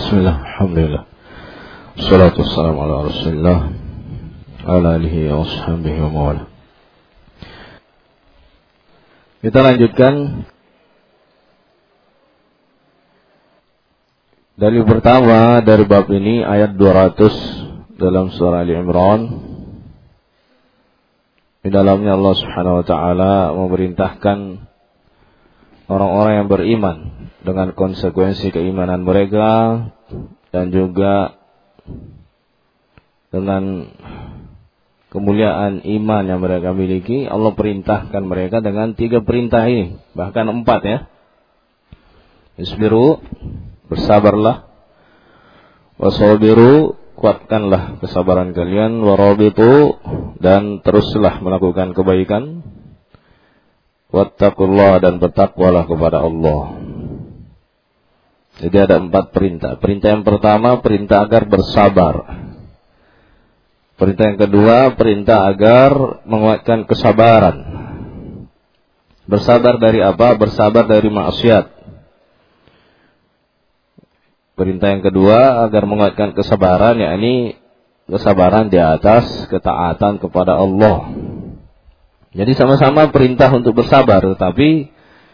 Bismillah, alhamdulillah. Assalatu wassalamu ala Rasulillah ala alihi wa sahbihi wa mawala. Kita lanjutkan dari pertama dari bab ini, ayat 200 dalam surah Ali Imran. Di dalamnya Allah Subhanahu wa taala memerintahkan orang-orang yang beriman dengan konsekuensi keimanan mereka dan juga dengan kemuliaan iman yang mereka miliki. Allah perintahkan mereka dengan 3 perintah ini, bahkan 4 ya. Isbiru, bersabarlah. Wasabiru, kuatkanlah kesabaran kalian. Warabitu, dan teruslah melakukan kebaikan. Wattaqullah, dan bertakwalah kepada Allah. Jadi ada 4 perintah. Perintah yang pertama, perintah agar bersabar. Perintah yang kedua, perintah agar menguatkan kesabaran. Bersabar dari apa? Bersabar dari maksiat. Perintah yang kedua, agar menguatkan kesabaran, yakni kesabaran di atas ketaatan kepada Allah. Jadi sama-sama perintah untuk bersabar, tetapi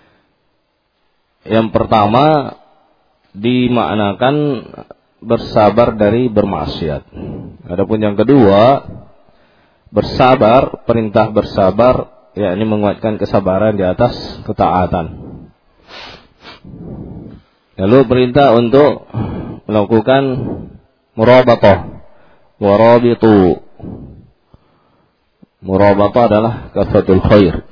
yang pertama dimaknakan bersabar dari bermaksiat. Adapun yang kedua, bersabar, perintah bersabar, yakni menguatkan kesabaran di atas ketaatan. Lalu perintah untuk melakukan murabatah, warabitu. Murabatah adalah kafatul khair,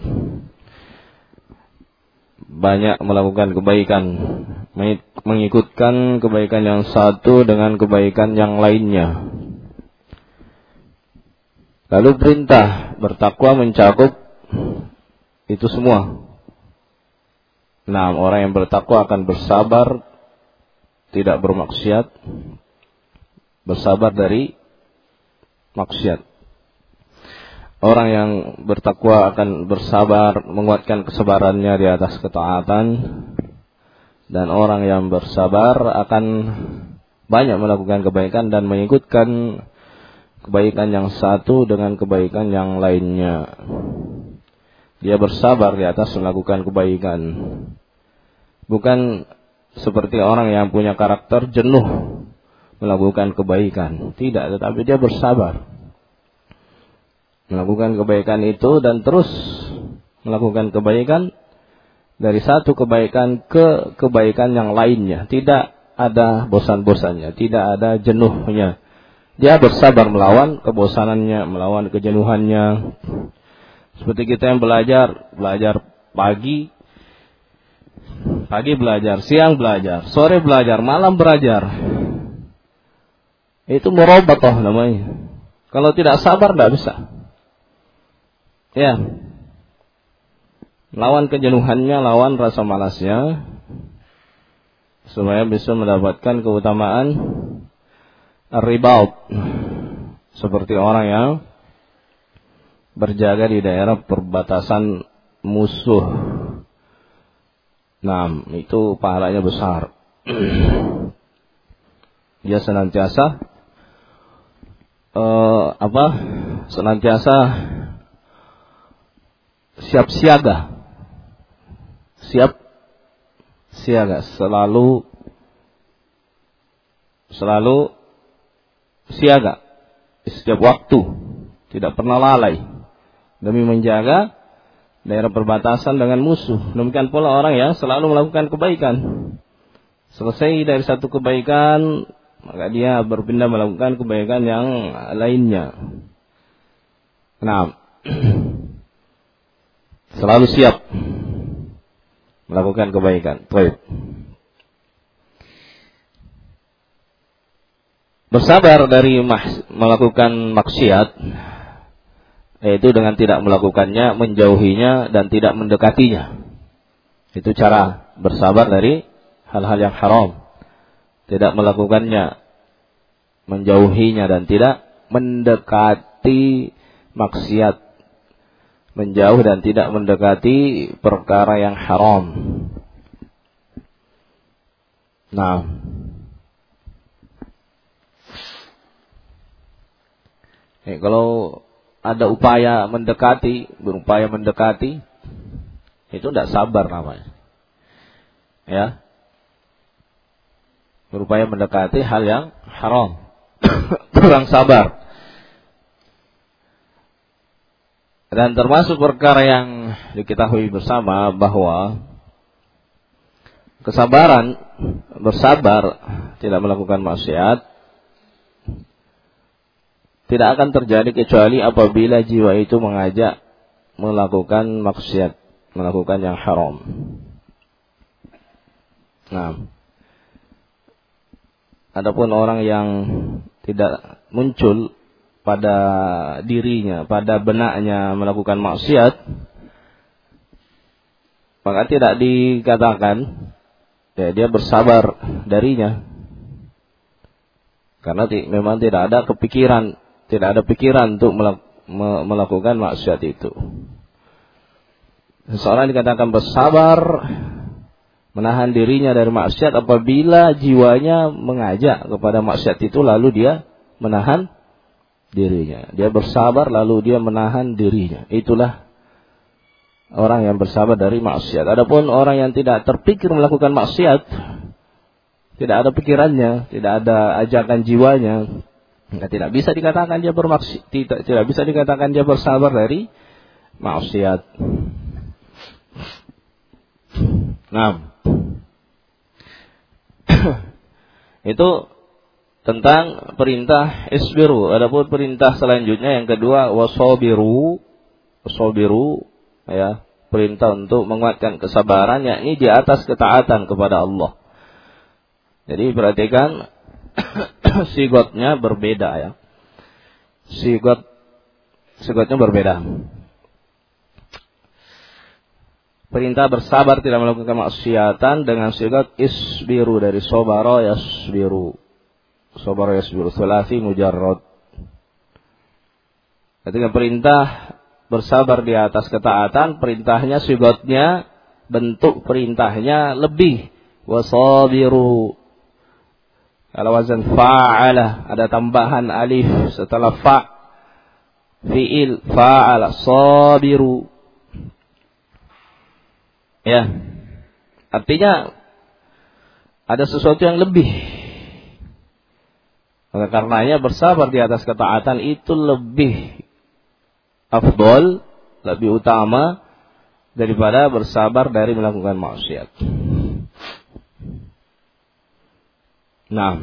banyak melakukan kebaikan, mengikutkan kebaikan yang satu dengan kebaikan yang lainnya. Lalu perintah bertakwa mencakup itu semua. Nah, orang yang bertakwa akan bersabar, tidak bermaksiat, bersabar dari maksiat. Orang yang bertakwa akan bersabar, menguatkan kesabarannya di atas ketaatan. Dan orang yang bersabar akan banyak melakukan kebaikan dan mengikutkan kebaikan yang satu dengan kebaikan yang lainnya. Dia bersabar di atas melakukan kebaikan. Bukan seperti orang yang punya karakter jenuh melakukan kebaikan. Tidak, tetapi dia bersabar melakukan kebaikan itu dan terus melakukan kebaikan dari satu kebaikan ke kebaikan yang lainnya. Tidak ada bosan-bosannya, tidak ada jenuhnya. Dia bersabar melawan kebosanannya, melawan kejenuhannya. Seperti kita yang belajar pagi belajar, siang belajar, sore belajar, malam belajar. Itu murabatah namanya. Kalau tidak sabar tidak bisa. Ya, lawan kejenuhannya, lawan rasa malasnya, supaya bisa mendapatkan keutamaan ribaut, seperti orang yang berjaga di daerah perbatasan musuh. Nah, itu pahalanya besar. Dia senantiasa senantiasa siap siaga, selalu siaga di setiap waktu, tidak pernah lalai demi menjaga daerah perbatasan dengan musuh. Demikian pula orang yang selalu melakukan kebaikan. Selesai dari satu kebaikan, maka dia berpindah melakukan kebaikan yang lainnya. Nah, selalu siap melakukan kebaikan. Baik. Bersabar dari melakukan maksiat, yaitu dengan tidak melakukannya, menjauhinya, dan tidak mendekatinya. Itu cara bersabar dari hal-hal yang haram. Tidak melakukannya, menjauhinya, dan tidak mendekati maksiat. Menjauh dan tidak mendekati perkara yang haram. Nah, Kalau ada upaya berupaya mendekati, itu tidak sabar namanya. Ya, berupaya mendekati hal yang haram, kurang sabar. Dan termasuk perkara yang diketahui bersama bahwa bersabar tidak melakukan maksiat tidak akan terjadi kecuali apabila jiwa itu mengajak melakukan maksiat, melakukan yang haram. Nah, adapun orang yang tidak muncul pada dirinya, pada benaknya melakukan maksiat, maka tidak dikatakan dia bersabar darinya, karena memang tidak ada pikiran untuk melakukan maksiat itu. Seseorang dikatakan bersabar menahan dirinya dari maksiat apabila jiwanya mengajak kepada maksiat itu, lalu dia menahan dirinya. Dia bersabar lalu dia menahan dirinya. Itulah orang yang bersabar dari maksiat. Adapun orang yang tidak terpikir melakukan maksiat, tidak ada pikirannya, tidak ada ajakan jiwanya, tidak bisa dikatakan dia bermaksiat, tidak bisa dikatakan dia bersabar dari maksiat. Nah, itu tentang perintah isbiru. Adapun perintah selanjutnya yang kedua wasabiru, ya, perintah untuk menguatkan kesabaran, yakni di atas ketaatan kepada Allah. Jadi perhatikan sigotnya berbeda ya. Sigotnya berbeda. Perintah bersabar tidak melakukan kemaksiatan dengan sigot isbiru dari sobara yasbiru. Sobara yasbiru sulasi mujarrad. Ketika perintah bersabar di atas ketaatan, perintahnya sigotnya, bentuk perintahnya lebih wasabiru. Kalau wazan fa'ala ada tambahan alif setelah fi'il fa'ala sabiru. Ya. Artinya ada sesuatu yang lebih. Maka karenanya bersabar di atas ketaatan itu lebih afdol, lebih utama daripada bersabar dari melakukan maksiat. Nah,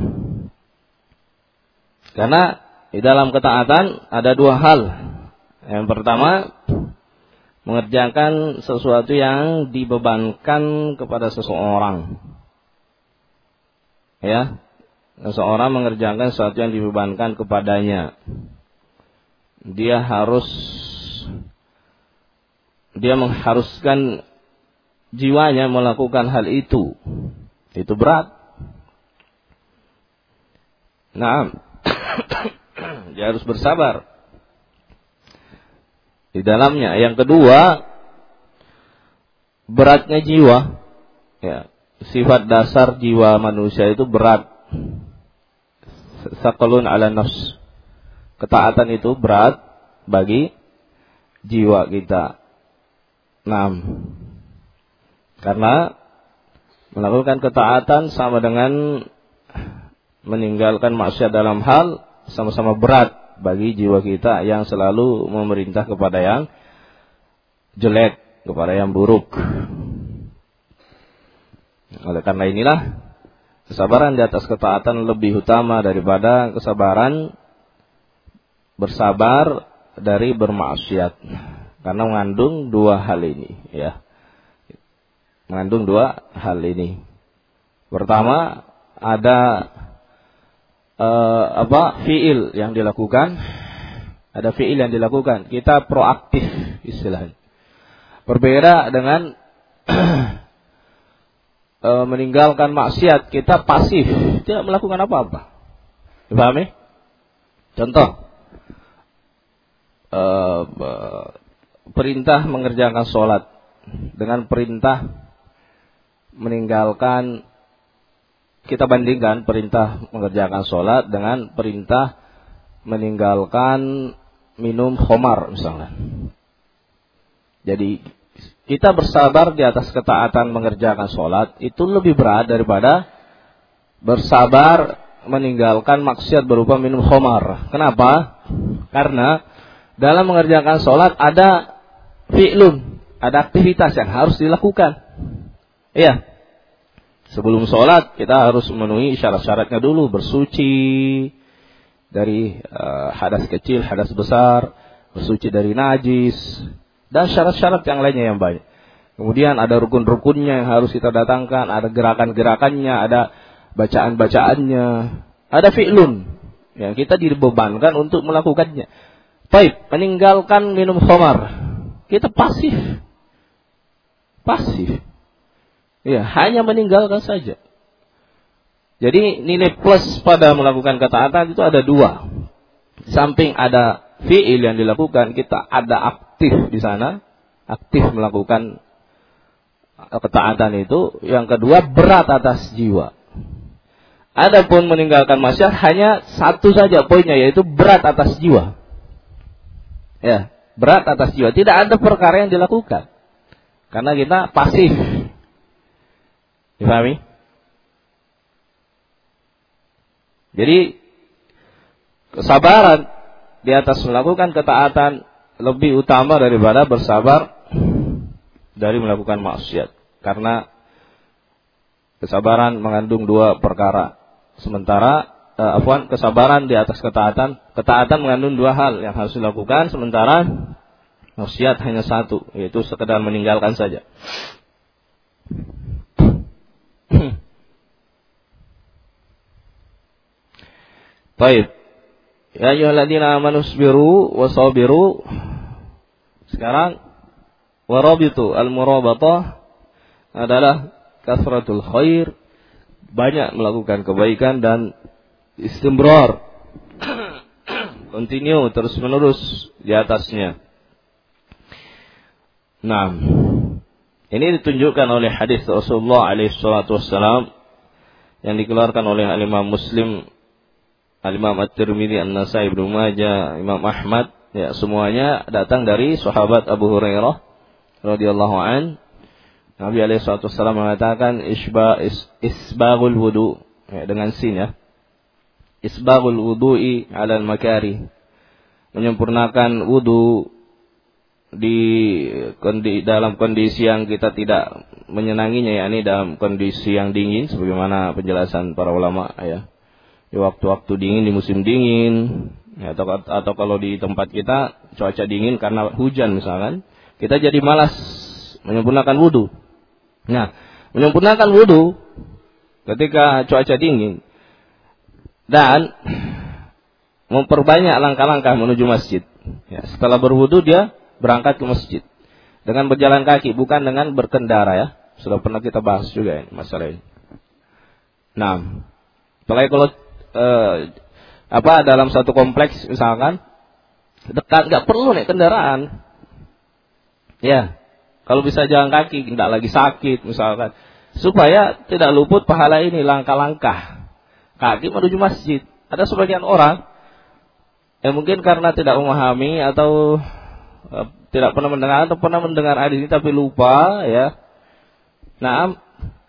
karena di dalam ketaatan ada dua hal. Yang pertama, mengerjakan sesuatu yang dibebankan kepada seseorang. Ya, seseorang mengerjakan sesuatu yang dibebankan kepadanya. Dia mengharuskan jiwanya melakukan hal itu. Itu berat. Nah, dia harus bersabar di dalamnya. Yang kedua, beratnya jiwa. Ya, sifat dasar jiwa manusia itu berat. Saqalun ala nafs. Ketaatan itu berat bagi jiwa kita. Nah, karena melakukan ketaatan sama dengan meninggalkan maksiat dalam hal sama-sama berat bagi jiwa kita yang selalu memerintah kepada yang jelek, kepada yang buruk. Oleh karena inilah kesabaran di atas ketaatan lebih utama daripada kesabaran bersabar dari bermaksiat, karena mengandung dua hal ini, ya. Mengandung dua hal ini. Pertama, ada fiil yang dilakukan, ada fiil yang dilakukan, kita proaktif istilahnya. Berbeda dengan meninggalkan maksiat, kita pasif, tidak melakukan apa-apa. Dipahami? Contoh, perintah mengerjakan sholat dengan perintah meninggalkan. Kita bandingkan perintah mengerjakan sholat dengan perintah meninggalkan minum khamar misalnya. Jadi kita bersabar di atas ketaatan mengerjakan sholat itu lebih berat daripada bersabar meninggalkan maksiat berupa minum khamar. Kenapa? Karena dalam mengerjakan sholat ada fi'lun, ada aktivitas yang harus dilakukan. Iya. Sebelum sholat kita harus memenuhi syarat-syaratnya dulu, bersuci dari hadas kecil, hadas besar, bersuci dari najis, dan syarat-syarat yang lainnya yang banyak. Kemudian ada rukun-rukunnya yang harus kita datangkan, ada gerakan-gerakannya, ada bacaan-bacaannya, ada fi'lun yang kita dibebankan untuk melakukannya. Baik, meninggalkan minum khamar, kita pasif. Ya, hanya meninggalkan saja. Jadi nilai plus pada melakukan ketaatan itu ada dua. Di samping ada fi'il yang dilakukan, kita ada aktif di sana, aktif melakukan ketaatan itu. Yang kedua, berat atas jiwa. Adapun meninggalkan maksiat hanya satu saja poinnya, yaitu berat atas jiwa. Ya, berat atas jiwa. Tidak ada perkara yang dilakukan. Karena kita pasif. Dipahami? Jadi kesabaran di atas melakukan ketaatan lebih utama daripada bersabar dari melakukan maksiat. Karena kesabaran mengandung dua perkara. Sementara kesabaran di atas ketaatan mengandung dua hal yang harus dilakukan, sementara maksiat hanya satu, yaitu sekedar meninggalkan saja. Baik. Ya ayyuhalladzina amanu sabiru wasabiru. Sekarang warabitu al-murabatah adalah kasratul khair, banyak melakukan kebaikan dan istimrar, continue terus menerus di atasnya. Nah, ini ditunjukkan oleh hadis Rasulullah alaihi salatu wassalam yang dikeluarkan oleh Imam Muslim, Imam At-Tirmidzi, An-Nasai, Ibnu Majah, Imam Ahmad, ya semuanya datang dari sahabat Abu Hurairah radhiyallahu an. Nabi alaihi salatu wassalam mengatakan isbaghul wudu, ya, dengan sin ya. Isbaghul wudu'i 'alal makari, menyempurnakan wudu dalam kondisi yang kita tidak menyenanginya, yakni dalam kondisi yang dingin, sebagaimana penjelasan para ulama ya. Di waktu-waktu dingin, di musim dingin, ya, atau kalau di tempat kita cuaca dingin karena hujan misalkan, kita jadi malas menyempurnakan wudu. Nah, menyempurnakan wudu ketika cuaca dingin dan memperbanyak langkah-langkah menuju masjid. Ya, setelah berwudu dia berangkat ke masjid dengan berjalan kaki, bukan dengan berkendara ya. Sudah pernah kita bahas juga ini masalah ini. Nah, apalagi kalau dalam satu kompleks misalkan dekat, nggak perlu naik kendaraan. Ya, kalau bisa jalan kaki, tidak lagi sakit misalkan, supaya tidak luput pahala ini, langkah-langkah kaki menuju masjid. Ada sebagian orang yang mungkin karena tidak memahami atau tidak pernah mendengar atau pernah mendengar hadis ini tapi lupa ya. Nah,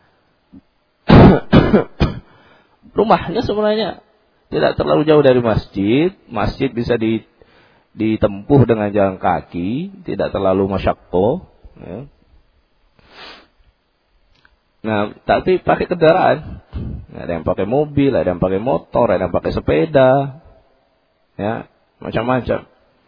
rumahnya sebenarnya tidak terlalu jauh dari masjid. Masjid bisa ditempuh dengan jalan kaki, tidak terlalu masyakko ya. Nah, tapi pakai kendaraan. Ada yang pakai mobil, ada yang pakai motor, ada yang pakai sepeda, ya, macam-macam.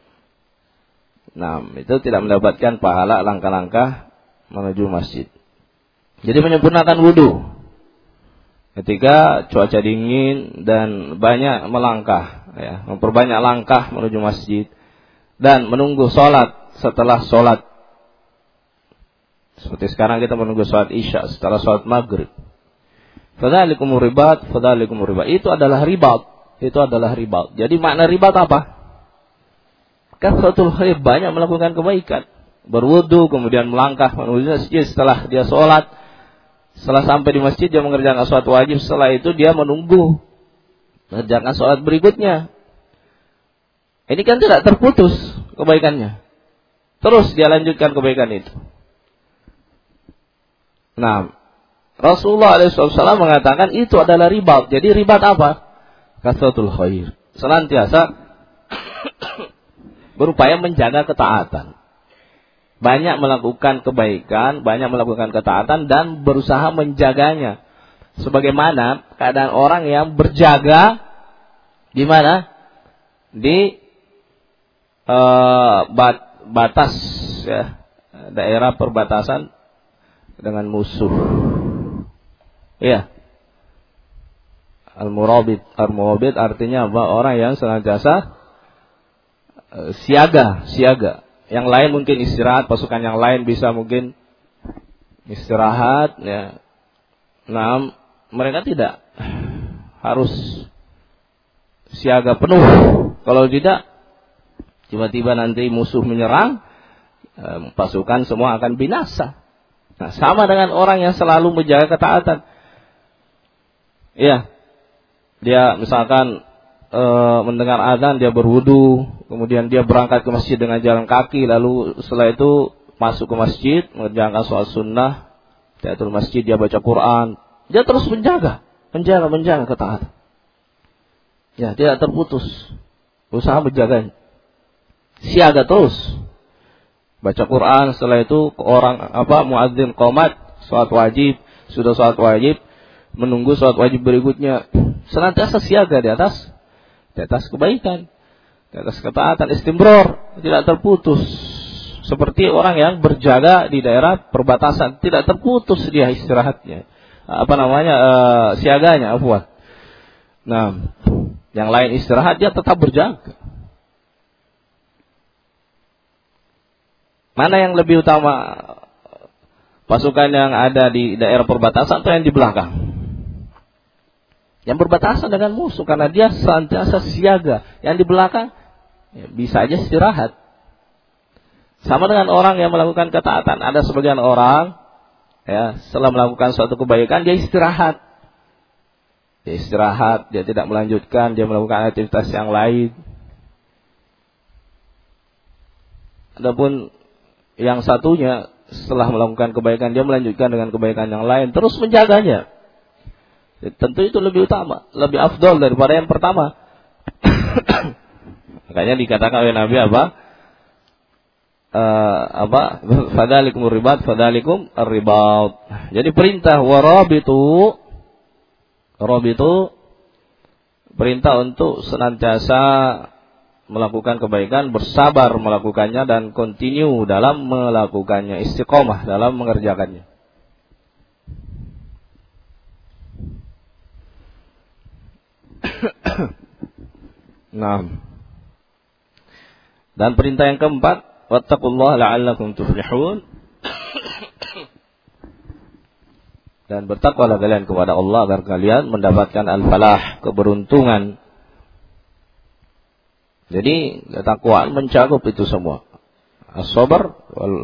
Nah, itu tidak mendapatkan pahala langkah-langkah menuju masjid. Jadi menyempurnakan wudu ketika cuaca dingin dan banyak melangkah, ya, memperbanyak langkah menuju masjid dan menunggu sholat setelah sholat. Seperti sekarang kita menunggu sholat isya setelah sholat maghrib. Fadzalikumur ribat. Itu adalah ribat. Jadi makna ribat apa? Kasratul khair, banyak melakukan kebaikan. Berwudu, kemudian melangkah menuju masjid setelah dia sholat. Setelah sampai di masjid dia mengerjakan sholat wajib. Setelah itu dia menunggu mengerjakan sholat berikutnya. Ini kan tidak terputus kebaikannya. Terus dia lanjutkan kebaikan itu. Nah, Rasulullah SAW mengatakan itu adalah ribat. Jadi ribat apa? Kasratul khair. Senantiasa berupaya menjaga ketaatan. Banyak melakukan kebaikan, banyak melakukan ketaatan dan berusaha menjaganya. Sebagaimana keadaan orang yang berjaga di mana? Di batas ya, daerah perbatasan dengan musuh. Iya. Al-murabit artinya apa? Orang yang senantiasa siaga. Yang lain mungkin istirahat, pasukan yang lain bisa mungkin istirahat ya. Nah, mereka tidak harus siaga penuh. Kalau tidak, tiba-tiba nanti musuh menyerang, pasukan semua akan binasa. Nah, sama dengan orang yang selalu menjaga ketaatan. Ya, dia misalkan mendengar azan, dia berwudu, kemudian dia berangkat ke masjid dengan jalan kaki, lalu setelah itu masuk ke masjid, mengerjakan sholat sunnah, tahiyatul masjid, dia baca Quran, dia terus menjaga ketaatan. Ya, tidak terputus, usaha menjaganya. Siaga terus. Baca Quran, setelah itu orang muadzin qomat, salat wajib, sudah salat wajib, menunggu salat wajib berikutnya. Senantiasa siaga di atas kebaikan, di atas ketaatan, istimror, tidak terputus. Seperti orang yang berjaga di daerah perbatasan, tidak terputus dia istirahatnya. Siaganya, afwan. Nah, yang lain istirahat, dia tetap berjaga. Mana yang lebih utama? Pasukan yang ada di daerah perbatasan atau yang di belakang? Yang berbatasan dengan musuh, karena dia senantiasa siaga. Yang di belakang ya, bisa aja istirahat. Sama dengan orang yang melakukan ketaatan. Ada sebagian orang ya, setelah melakukan suatu kebaikan dia istirahat. Dia tidak melanjutkan, dia melakukan aktivitas yang lain. Adapun yang satunya setelah melakukan kebaikan dia melanjutkan dengan kebaikan yang lain, terus menjaganya. Tentu itu lebih utama, lebih afdol daripada yang pertama. Makanya dikatakan oleh Nabi fadalikum ribat, fadalikum ar-ribat. Jadi perintah warabitu, perintah untuk senantiasa melakukan kebaikan, bersabar melakukannya dan continue dalam melakukannya, istiqomah dalam mengerjakannya. Nah. Dan perintah yang keempat, wattaqullaha la'allakum tuflihun. Dan bertakwalah kalian kepada Allah agar kalian mendapatkan al-falah, keberuntungan. Jadi ketakwaan mencakup itu semua. As-sabar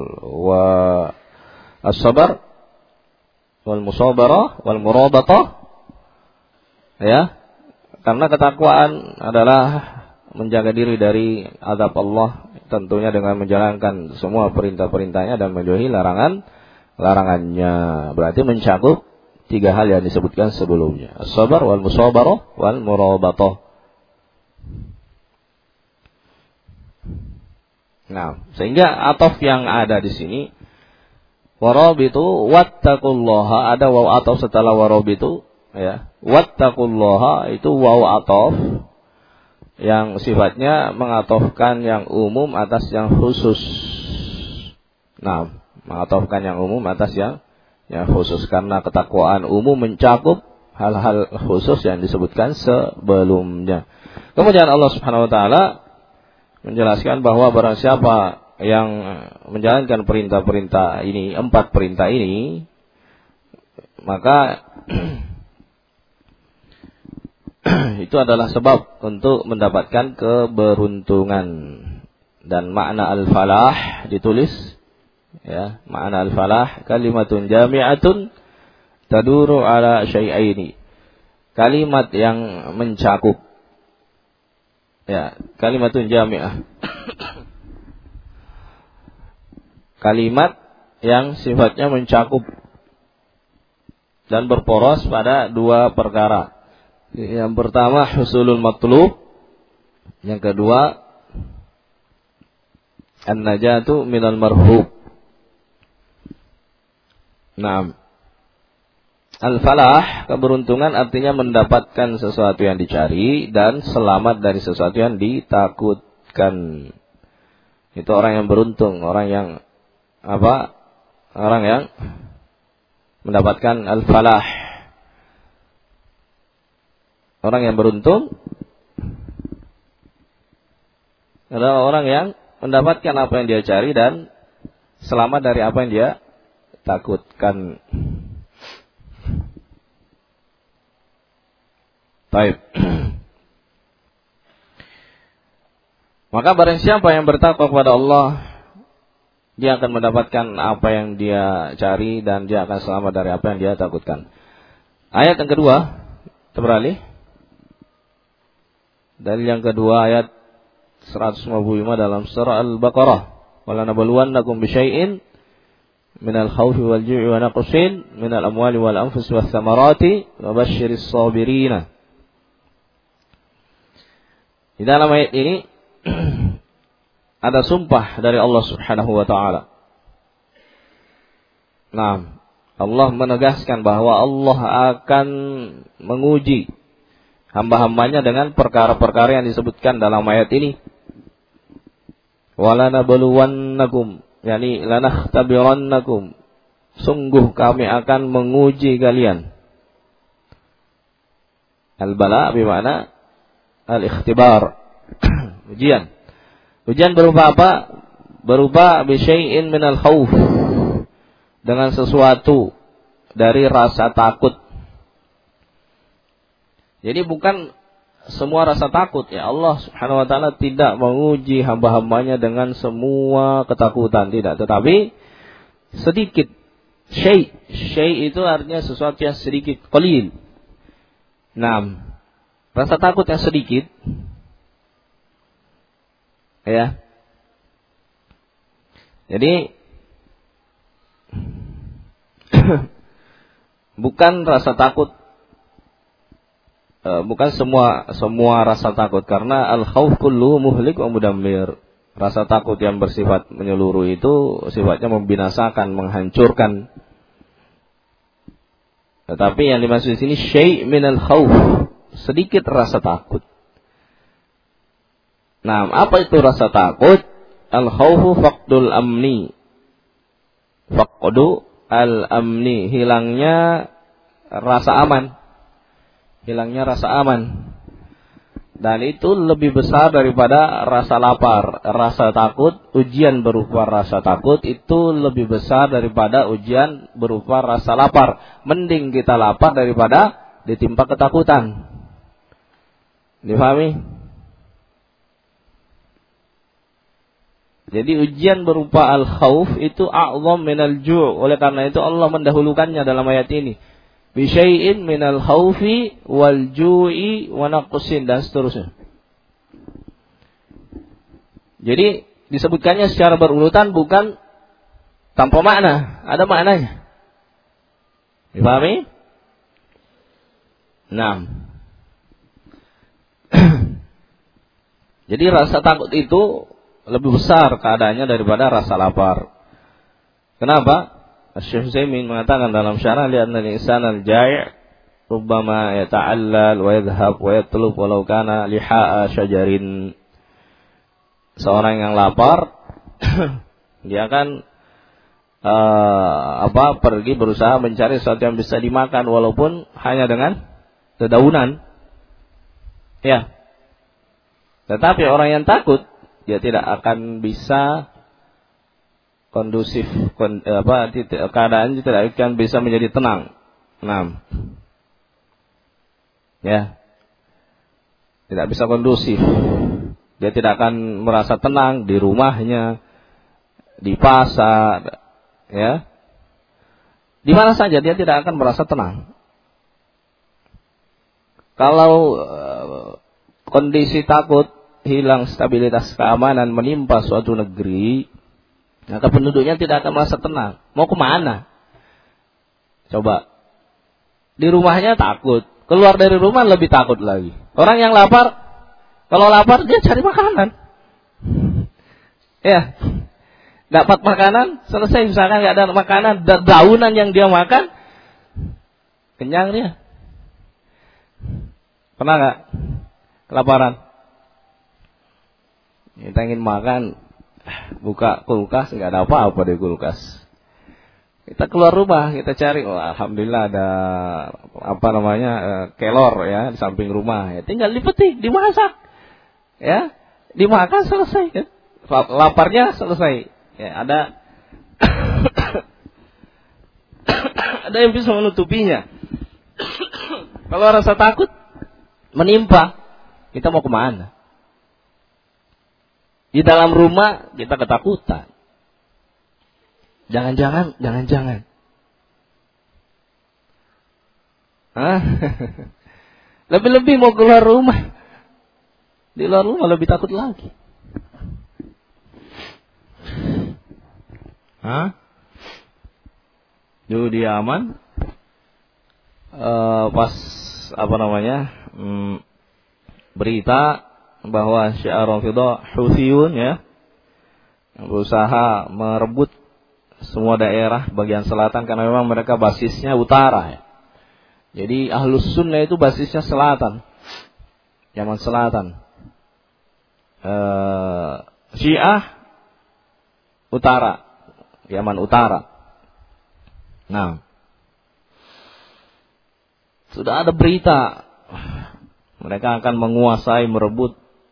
wal musabarah wal murabatah. Ya. Karena ketakwaan adalah menjaga diri dari azab Allah, tentunya dengan menjalankan semua perintah-perintahnya dan menjauhi larangannya. Berarti mencakup 3 hal yang disebutkan sebelumnya. As-sabar wal musabarah wal murabatah. Nah, sehingga ataf yang ada di sini warabitu wattaqullaha, ada waw ataf setelah warabitu ya. Wattaqullaha itu waw ataf yang sifatnya mengatofkan yang umum atas yang khusus. Nah, mengatofkan yang umum atas yang khusus, karena ketakwaan umum mencakup hal-hal khusus yang disebutkan sebelumnya. Kemudian Allah Subhanahu wa taala menjelaskan bahwa barang siapa yang menjalankan perintah-perintah ini, 4 perintah ini, maka itu adalah sebab untuk mendapatkan keberuntungan. Dan makna al-falah ditulis ya, makna al-falah kalimatun jami'atun taduru ala syai'aini. Kalimat yang mencakup Ya, kalimatun jami'ah. Kalimat yang sifatnya mencakup dan berporos pada dua perkara. Yang pertama husulul matlub, yang kedua an-najatu minal marhub. Naam. Al-falah, keberuntungan artinya mendapatkan sesuatu yang dicari dan selamat dari sesuatu yang ditakutkan. Itu orang yang beruntung, orang yang Orang yang mendapatkan al-falah. Orang yang beruntung adalah orang yang mendapatkan apa yang dia cari dan selamat dari apa yang dia takutkan. Baik. Maka barang siapa yang bertakwa kepada Allah, dia akan mendapatkan apa yang dia cari dan dia akan selamat dari apa yang dia takutkan. Ayat yang kedua, kita beralih. Dalil yang kedua ayat 155 dalam surah Al-Baqarah. Wala nabluwannakum bisyai'in minal khaufi wal ju'i wa naqsin minal amwali wal anfusi wath thamarati wa basyyiris sabirin. Di dalam ayat ini ada sumpah dari Allah Subhanahu wa taala. Nah, Allah menegaskan bahwa Allah akan menguji hamba-hambanya dengan perkara-perkara yang disebutkan dalam ayat ini. Wala nabluwannakum, yani lanakhtabirannakum. Sungguh kami akan menguji kalian. Al-bala bermakna al-ikhtibar. Ujian. Ujian berupa apa? Berupa bisyai'in minal khauf, dengan sesuatu dari rasa takut. Jadi bukan semua rasa takut ya. Allah Subhanahu wa taala tidak menguji hamba-hambanya dengan semua ketakutan, tidak, tetapi sedikit. Syai' itu artinya sesuatu yang sedikit, qalil. Nah, rasa takut yang sedikit, ya. Jadi bukan rasa takut, bukan semua rasa takut, karena al-khauf kullu muhlik wa mudammir. Rasa takut yang bersifat menyeluruh itu sifatnya membinasakan, menghancurkan. Tetapi yang dimaksud di sini syai' minal khauf, sedikit rasa takut. Nah, apa itu rasa takut? Al-khawfu faqdul amni. Faqdu al-amni, hilangnya rasa aman. Hilangnya rasa aman. Dan itu lebih besar daripada rasa lapar. Rasa takut, ujian berupa rasa takut itu lebih besar daripada ujian berupa rasa lapar. Mending kita lapar daripada ditimpa ketakutan. Difahami? Jadi ujian berupa al-khauf itu a'zam minal ju'. Oleh karena itu Allah mendahulukannya dalam ayat ini. Bisyai'in minal khaufi wal ju'i wa naqsin, dan seterusnya. Jadi disebutkannya secara berurutan, bukan tanpa makna, ada maknanya. Dipahami? Nah. Jadi rasa takut itu lebih besar keadaannya daripada rasa lapar. Kenapa? Syekh Utsaimin mengatakan dalam syarah, li'anna al-insan al-jai' rubbama yata'allal wa yadhhab wa yatlub walau kana liha'a syajarin. Seorang yang lapar dia akan pergi berusaha mencari sesuatu yang bisa dimakan walaupun hanya dengan dedaunan. Ya. Tetapi orang yang takut, dia tidak akan bisa kondusif, keadaan tidak akan bisa menjadi tenang. Nah, ya, tidak bisa kondusif. Dia tidak akan merasa tenang di rumahnya, di pasar, ya, di mana saja dia tidak akan merasa tenang. Kalau kondisi takut hilang stabilitas keamanan menimpa suatu negeri, maka penduduknya tidak akan merasa tenang. Mau kemana? Coba. Di rumahnya takut. Keluar dari rumah lebih takut lagi. Orang yang lapar, kalau lapar dia cari makanan. Ya. Dapat makanan, selesai. Misalkan nggak ada makanan, daunan yang dia makan, kenyang dia. Pernah nggak kelaparan? Kita ingin makan, buka kulkas, nggak ada apa-apa di kulkas. Kita keluar rumah, kita cari, alhamdulillah ada kelor ya di samping rumah. Ya, tinggal dipetik, dimasak, ya, dimakan selesai. Ya. Laparnya selesai. Ya, ada ada yang bisa menutupinya. Kalau rasa takut menimpa, kita mau kemana? Di dalam rumah kita ketakutan. Jangan-jangan. Lebih-lebih mau keluar rumah. Di luar rumah lebih takut lagi. Dulu dia aman. Pas berita bahwa Syiah Rafidhah Houthiyun ya berusaha merebut semua daerah bagian selatan karena memang mereka basisnya utara ya. Jadi Ahlus Sunnah itu basisnya selatan. Yaman selatan. Syiah utara, Yaman utara. Nah, sudah ada berita mereka akan menguasai, merebut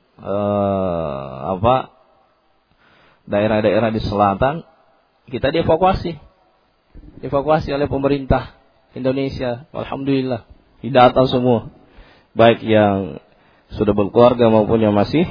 daerah-daerah di selatan. Kita dievakuasi oleh pemerintah Indonesia. Alhamdulillah, didata semua, baik yang sudah berkeluarga maupun yang masih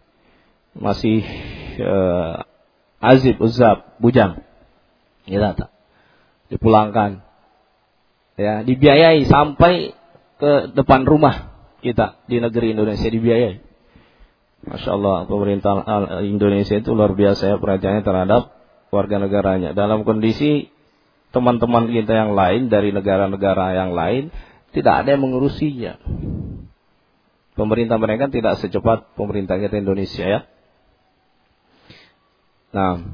azib, uzab, bujang, didata, dipulangkan, ya, dibiayai sampai ke depan rumah kita di negeri Indonesia, dibiayai. Masya Allah, pemerintah Indonesia itu luar biasa ya perhatiannya terhadap warga negaranya. Dalam kondisi teman-teman kita yang lain dari negara-negara yang lain tidak ada yang mengurusinya. Pemerintah mereka tidak secepat pemerintah kita Indonesia ya. Nah,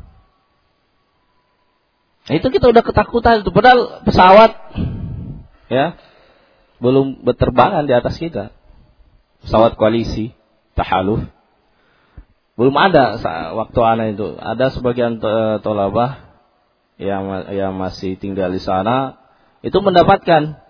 itu kita udah ketakutan itu, padahal pesawat ya belum berterbangan di atas kita. Pesawat koalisi tahaluf belum ada waktu anak itu. Ada sebagian tolabah yang masih tinggal di sana itu mendapatkan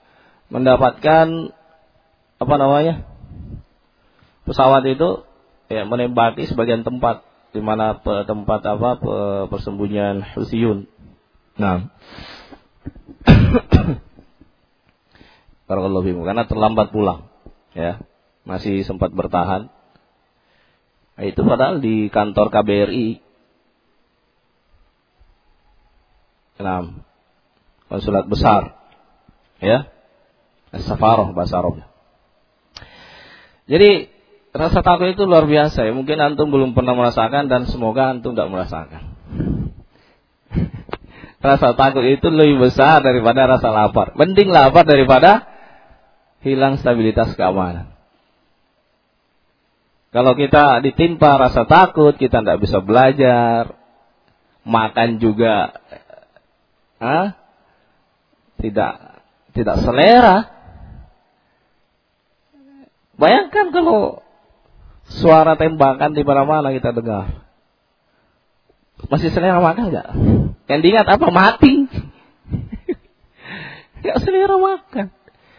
pesawat itu ya menembaki sebagian tempat di mana persembunyian Houthiyun. Nah, karena terlambat pulang ya, masih sempat bertahan. Itu padahal di kantor KBRI, konsulat besar, ya, Safaroh bahasa Arabnya. Jadi rasa takut itu luar biasa ya. Mungkin antum belum pernah merasakan dan semoga antum tidak merasakan. Rasa takut itu lebih besar daripada rasa lapar. Mending lapar daripada hilang stabilitas keamanan. Kalau kita ditimpa rasa takut, kita tidak bisa belajar, makan juga tidak selera. Bayangkan kalau suara tembakan di mana-mana kita dengar, masih selera makan nggak? Yang diingat apa? Mati. Nggak selera makan.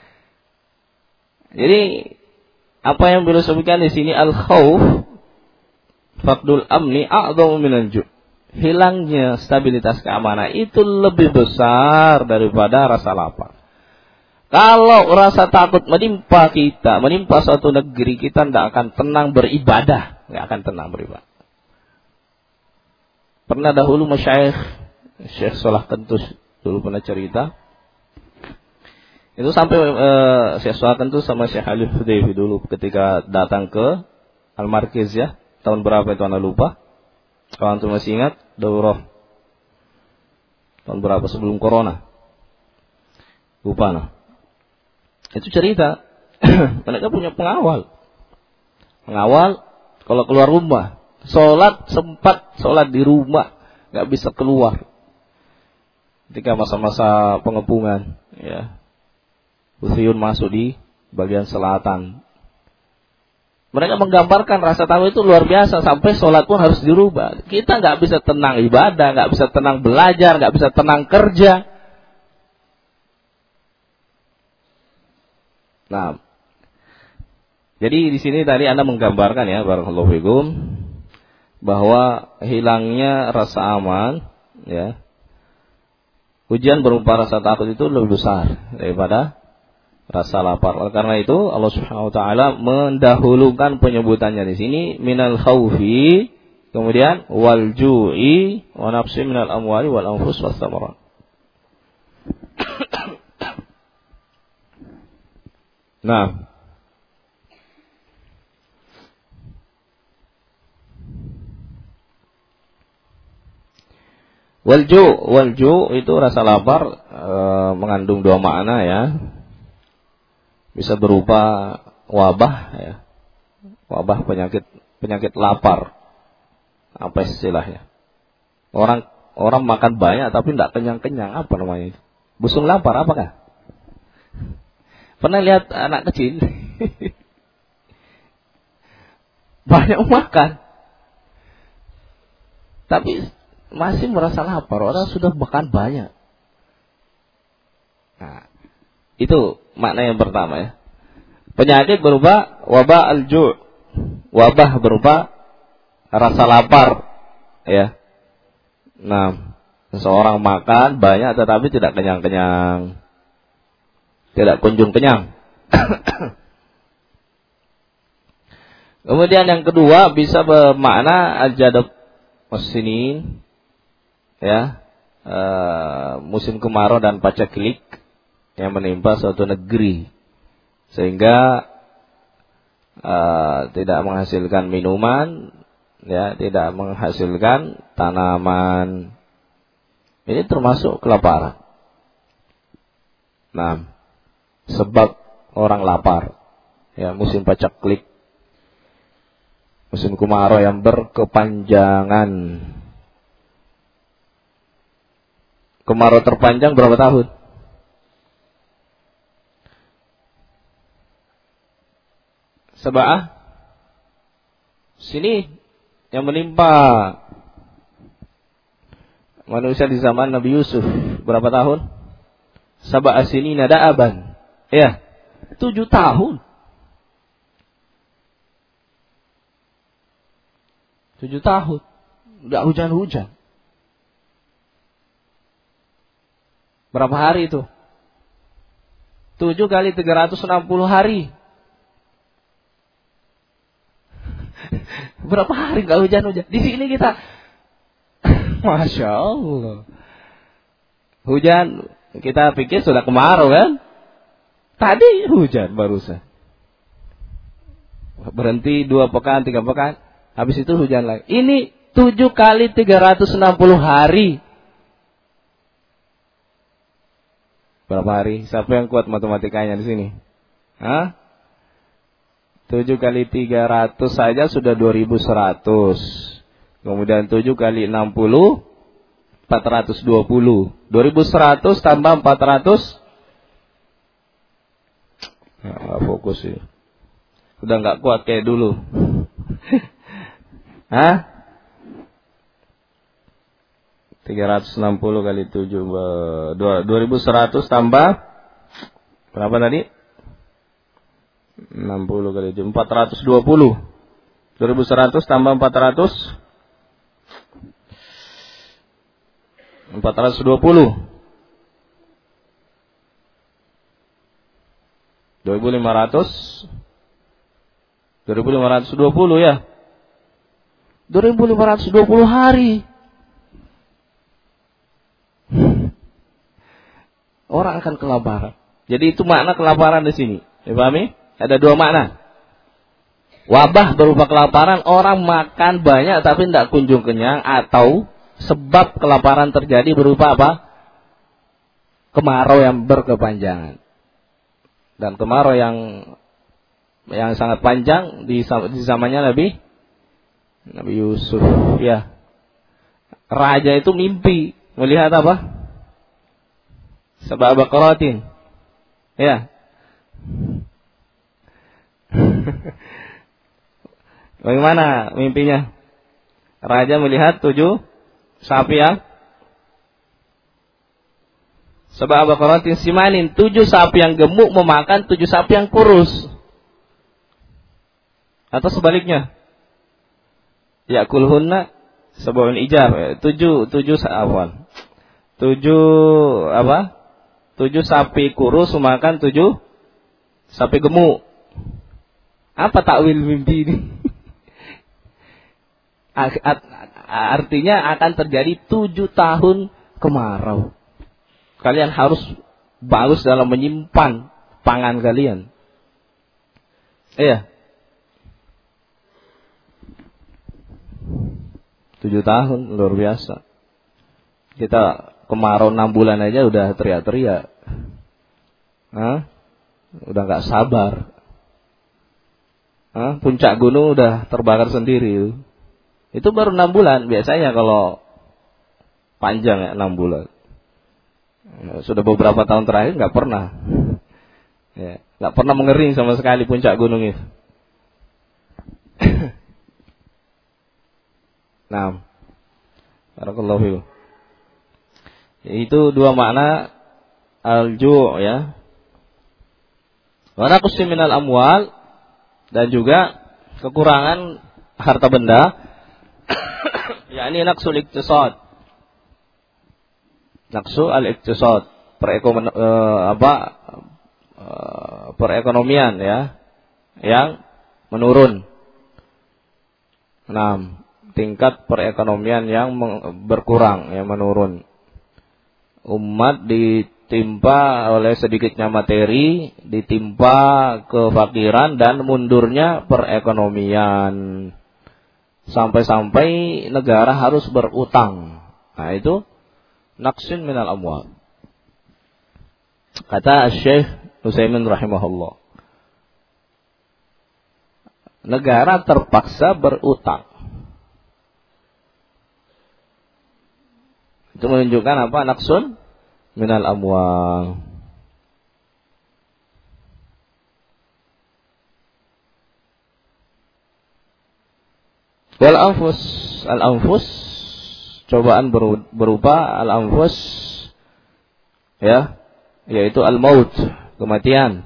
Jadi apa yang beliau sebutkan di sini, al-khauf faqdul amni a'dhamu minal ju'. Hilangnya stabilitas keamanan itu lebih besar daripada rasa lapar. Kalau rasa takut menimpa kita, menimpa suatu negeri, kita tidak akan tenang beribadah, nggak akan tenang beribadah. Pernah dahulu masyayikh Syekh Salah Kentus dulu pernah cerita. Itu sampai Syekh Salah Kentus sama Syekh Halif Hudayfi dulu ketika datang ke Al-Markiz ya. Tahun berapa itu Anda lupa. Kalau antum masih ingat, daurah tahun berapa sebelum corona. Lupa nah. Itu cerita mereka punya pengawal. Pengawal kalau keluar rumah, sempat sholat di rumah, nggak bisa keluar. Ketika masa-masa pengepungan, ya, Hutsyun masuk di bagian selatan. Mereka menggambarkan rasa takut itu luar biasa sampai sholat pun harus dirubah. Kita nggak bisa tenang ibadah, nggak bisa tenang belajar, nggak bisa tenang kerja. Nah, jadi di sini tadi Anda menggambarkan ya, barakallahu fikum, bahwa hilangnya rasa aman, ya, hujan berupa rasa takut itu lebih besar daripada rasa lapar. Oleh karena itu Allah Subhanahu wa taala mendahulukan penyebutannya di sini minal khaufi, kemudian wal ju'i wa nafsi minal amwali wal anfus was samarat. Nah, walju itu rasa lapar mengandung dua makna ya. Bisa berupa wabah ya. Wabah penyakit lapar. Apa istilahnya? Orang makan banyak tapi tidak kenyang-kenyang, apa namanya itu? Busung lapar apakah? Pernah lihat anak kecil banyak makan tapi masih merasa lapar, orang sudah makan banyak. Nah, itu makna yang pertama ya. Penyakit berupa wabah al-ju', wabah berupa rasa lapar ya. Nah, seseorang makan banyak tetapi tidak kenyang-kenyang, tidak kunjung kenyang. Kemudian yang kedua bisa bermakna al-jadab as-sinin ya, musim kemarau dan paceklik yang menimpa suatu negeri sehingga tidak menghasilkan minuman ya, tidak menghasilkan tanaman. Ini termasuk kelaparan. Nah, sebab orang lapar ya, musim paceklik, musim kemarau yang berkepanjangan. Kemarau terpanjang berapa tahun? Sab'ah sini yang menimpa manusia di zaman Nabi Yusuf berapa tahun? Sab'ah sinina da'aban. Ya, 7 tahun. 7 tahun. Enggak hujan-hujan. Berapa hari itu? 7 kali 360 hari. Berapa hari enggak hujan-hujan? Di sini kita Masya Allah. Hujan, kita pikir sudah kemarau kan? Tadi hujan barusan. Berhenti 2 pekan, 3 pekan. Habis itu hujan lagi. Ini 7 kali 360 hari. Berapa hari? Siapa yang kuat matematikanya di sini? Hah? 7 kali 300 saja sudah 2100. Kemudian 7 kali 60 420. 2100 tambah 400. Nah, fokus ya. Udah nggak kuat kayak dulu. Hah? 360 kali 7 2100 tambah berapa tadi? 60 kali 7 420. 2100 tambah 400 420. 2520 ya. 2520 hari. Orang akan kelaparan. Jadi itu makna kelaparan di sini. Ya, pahami? Ada 2 makna. Wabah berupa kelaparan, orang makan banyak tapi tidak kunjung kenyang, atau sebab kelaparan terjadi berupa apa? Kemarau yang berkepanjangan. Dan kemarau yang sangat panjang di zamannya Nabi Yusuf, ya. Raja itu mimpi melihat apa? Sab'a baqaratin. Ya. Bagaimana mimpinya? Raja melihat 7 sapi yang Sab'a baqaratin simanin, 7 sapi yang gemuk memakan 7 sapi yang kurus. Atau sebaliknya. Yakulhunna sab'un ijar. 7 sapi kurus memakan 7 sapi gemuk. Apa takwil mimpi ini? Artinya akan terjadi 7 tahun kemarau. Kalian harus bagus dalam menyimpan pangan kalian. Iya. 7 tahun, luar biasa. Kita kemarau 6 bulan aja udah teriak-teriak. Udah gak sabar. Puncak gunung udah terbakar sendiri. Itu baru 6 bulan. Biasanya kalau panjang ya 6 bulan. Sudah beberapa tahun terakhir gak pernah. Ya, gak pernah mengering sama sekali puncak gunung itu. Nah, barakallahu fiikum. Itu 2 makna al-ju' ya. Wa naqsi minal amwal, dan juga kekurangan harta benda, yakni naqsul iktisad. Naqsu al-iktisad, perekonomian ya, yang menurun. Nah, tingkat perekonomian yang berkurang, yang menurun. Umat ditimpa oleh sedikitnya materi, ditimpa kefakiran dan mundurnya perekonomian. Sampai-sampai negara harus berutang. Nah, itu naqsin minal amwal. Kata Syekh Utsaimin rahimahullah, negara terpaksa berutang. Itu menunjukkan apa? Naqsun minal amwal. Wal anfus, al-anfus, cobaan berupa al-anfus ya, yaitu al-maut, kematian.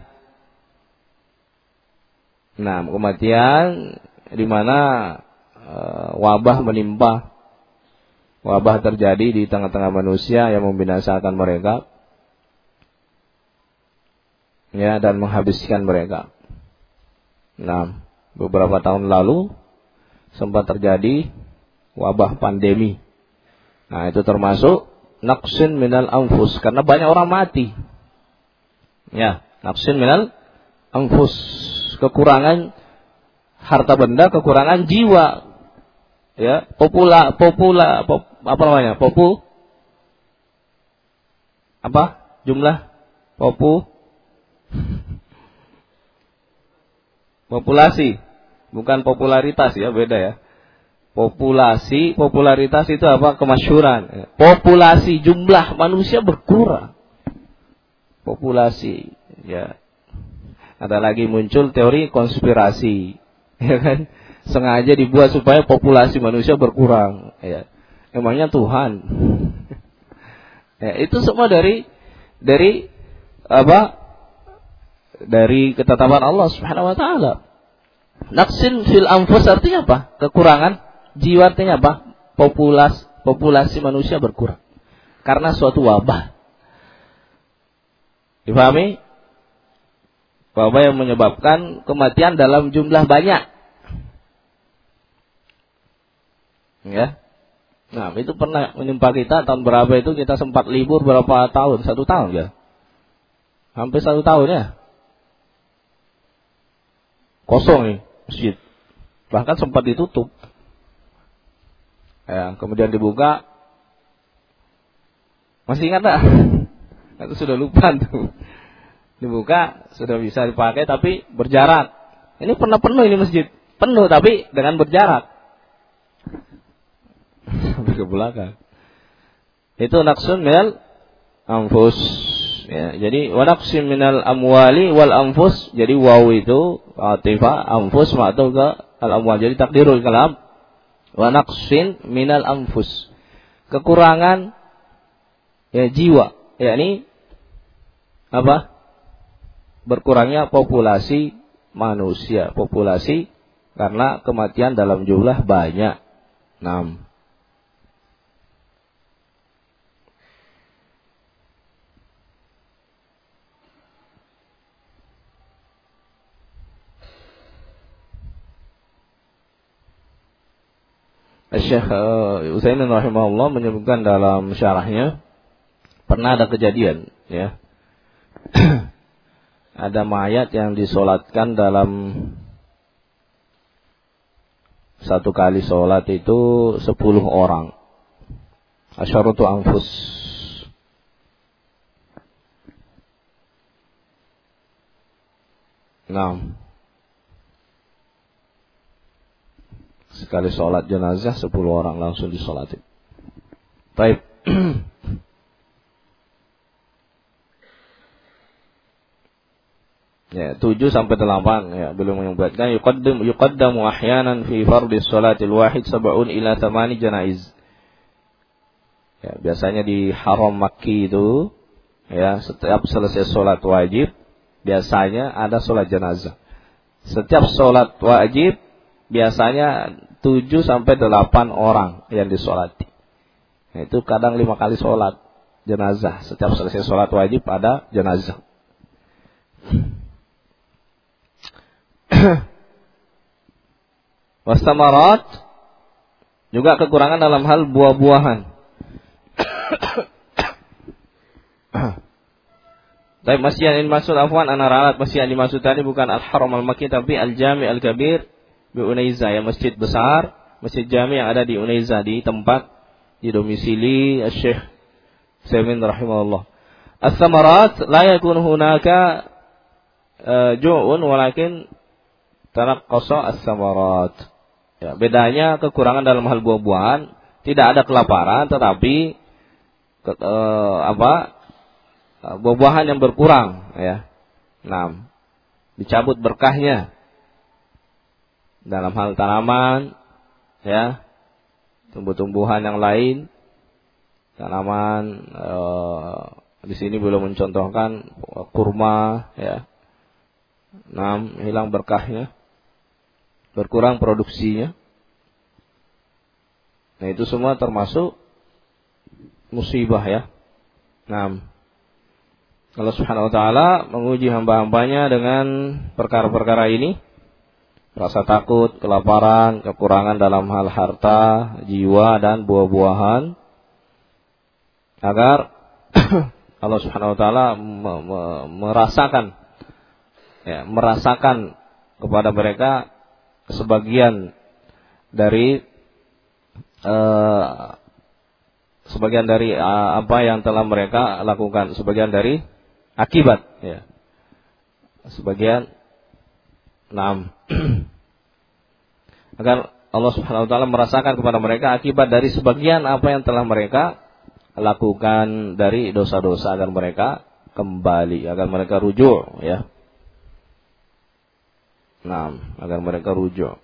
Nah, kematian di mana wabah menimpa. Wabah terjadi di tengah-tengah manusia yang membinasakan mereka, ya, dan menghabiskan mereka. Nah, beberapa tahun lalu sempat terjadi wabah pandemi. Nah, itu termasuk naqsin minal anfus, karena banyak orang mati. Ya, naqsin minal anfus, kekurangan harta benda, kekurangan jiwa. Ya, jumlah populasi, bukan popularitas ya, beda ya. Popularitas itu apa? Kemasyhuran. Populasi, jumlah manusia berkurang. Populasi, ya. Ada lagi muncul teori konspirasi, ya kan? Sengaja dibuat supaya populasi manusia berkurang, ya. Emangnya Tuhan? Ya, itu semua dari apa? Dari ketetapan Allah Subhanahu wa taala. Naqsin fil anfus artinya apa? Kekurangan jiwa, artinya apa? Populasi manusia berkurang karena suatu wabah. Dipahami? Wabah yang menyebabkan kematian dalam jumlah banyak. Ya. Nah, itu pernah menimpa kita tahun berapa itu, kita sempat libur berapa tahun? 1 tahun ya. Hampir 1 tahun ya. Kosong nih masjid. Bahkan sempat ditutup. Ya, kemudian dibuka. Masih ingat tak? Itu sudah lupa tuh. Dibuka, sudah bisa dipakai tapi berjarak. Ini pernah penuh ini masjid. Penuh tapi dengan berjarak. Sampai ke belakang. Itu naqsun minal anfus. Ya, jadi wa naqsin minal amwali wal anfus. Jadi waw itu atifah, anfus ma'tuf ke al amwal. Jadi takdirul kalam wa naqsin minal anfus. Kekurangan ya jiwa, yakni apa? Berkurangnya populasi manusia, populasi karena kematian dalam jumlah banyak. 6. Syekh Utsaimin rahimahullah menyebutkan dalam syarahnya, pernah ada kejadian ya. Ada mayat yang disolatkan dalam satu kali solat itu 10 orang. Asyaratu anfus. Nah, sekali sholat jenazah 10 orang langsung disolatin. Baik. Ya, 7 sampai 8 ya, belum menyebutkan yuqaddamu ahyanan fi fardhi sholatil wahid 70 ila 8 janaiz. Ya, biasanya di Haram Makki itu ya, setiap selesai sholat wajib biasanya ada sholat jenazah. Setiap sholat wajib biasanya 7 sampai 8 orang yang disolati. Nah, itu kadang 5 kali sholat jenazah. Setiap selesai sholat wajib ada jenazah. Wastamarat, juga kekurangan dalam hal buah-buahan. Tapi masjid yang dimaksud afwan anaralat, masjid yang dimaksud tadi bukan al-Haram al-Makki tapi al-Jami' al-Kabir di Unaiza, ya, masjid besar, masjid jami yang ada di Unaiza, di tempat di domisili Syekh Utsaimin rahimahullah. As-samarat la yakunu hunaka ju'un walakin tanaqqasa as-samarat. Ya, bedanya kekurangan dalam hal buah-buahan, tidak ada kelaparan tetapi buah-buahan yang berkurang ya. 6. Dicabut berkahnya. Dalam hal tanaman ya, tumbuh-tumbuhan yang lain, tanaman di sini belum mencontohkan kurma ya. 6. Hilang berkahnya, berkurang produksinya. Nah, itu semua termasuk musibah ya. 6. Allah Subhanahu wa taala menguji hamba-hambanya dengan perkara-perkara ini. Rasa takut, kelaparan, kekurangan dalam hal harta, jiwa dan buah-buahan, agar Allah Subhanahu wa taala merasakan kepada mereka sebagian dari apa yang telah mereka lakukan, sebagian dari akibat ya. Sebagian 6. Agar Allah Subhanahu wa taala merasakan kepada mereka akibat dari sebagian apa yang telah mereka lakukan dari dosa-dosa, agar mereka kembali, agar mereka rujuk ya. 6. Agar mereka rujuk.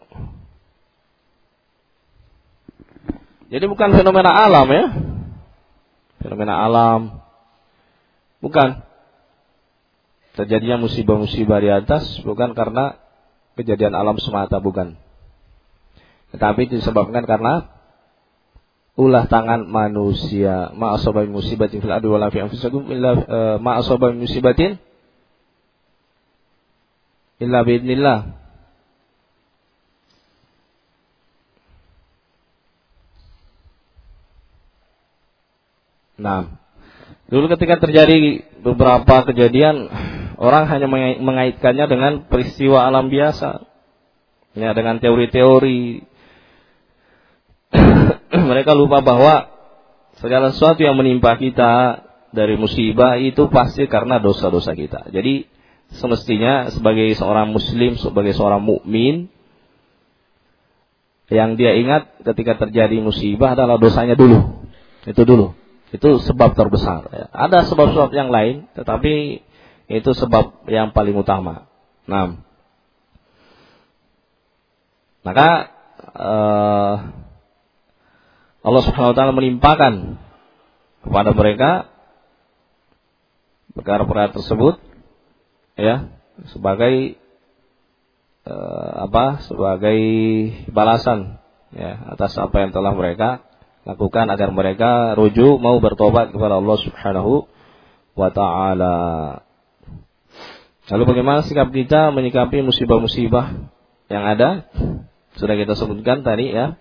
Jadi bukan fenomena alam ya. Fenomena alam. Bukan. Terjadinya musibah-musibah di atas bukan karena kejadian alam semata, bukan. Tetapi disebabkan karena ulah tangan manusia. Ma asabai musibatin fil ardi wala fi anfusikum illa ma asabai musibatin illa biidznillah. Nah, dulu ketika terjadi beberapa kejadian, orang hanya mengaitkannya dengan peristiwa alam biasa. Ya, dengan teori-teori mereka lupa bahwa segala sesuatu yang menimpa kita dari musibah itu pasti karena dosa-dosa kita. Jadi semestinya sebagai seorang muslim, sebagai seorang mukmin, yang dia ingat ketika terjadi musibah adalah dosanya dulu. Itu dulu. Itu sebab terbesar. Ya. Ada sebab-sebab yang lain, tetapi itu sebab yang paling utama. Nah, maka Allah Subhanahu wa taala menimpakan kepada mereka perkara-perkara tersebut, ya, sebagai sebagai balasan, ya, atas apa yang telah mereka lakukan agar mereka rujuk mau bertobat kepada Allah Subhanahu wa taala. Lalu bagaimana sikap kita menyikapi musibah-musibah yang ada? Sudah kita sebutkan tadi, ya.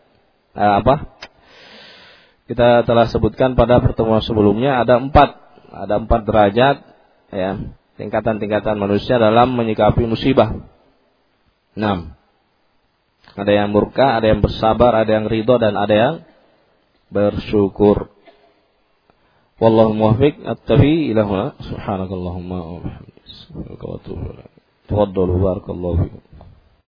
Kita telah sebutkan pada pertemuan sebelumnya ada empat derajat, ya, tingkatan-tingkatan manusia dalam menyikapi musibah. 6. Ada yang murka, ada yang bersabar, ada yang ridho, dan ada yang bersyukur. Wallahu muwaffiq. At-tafi ila huna. Subhanakallahumma wa bihamdika. Tafaddalu barakallahu fikum.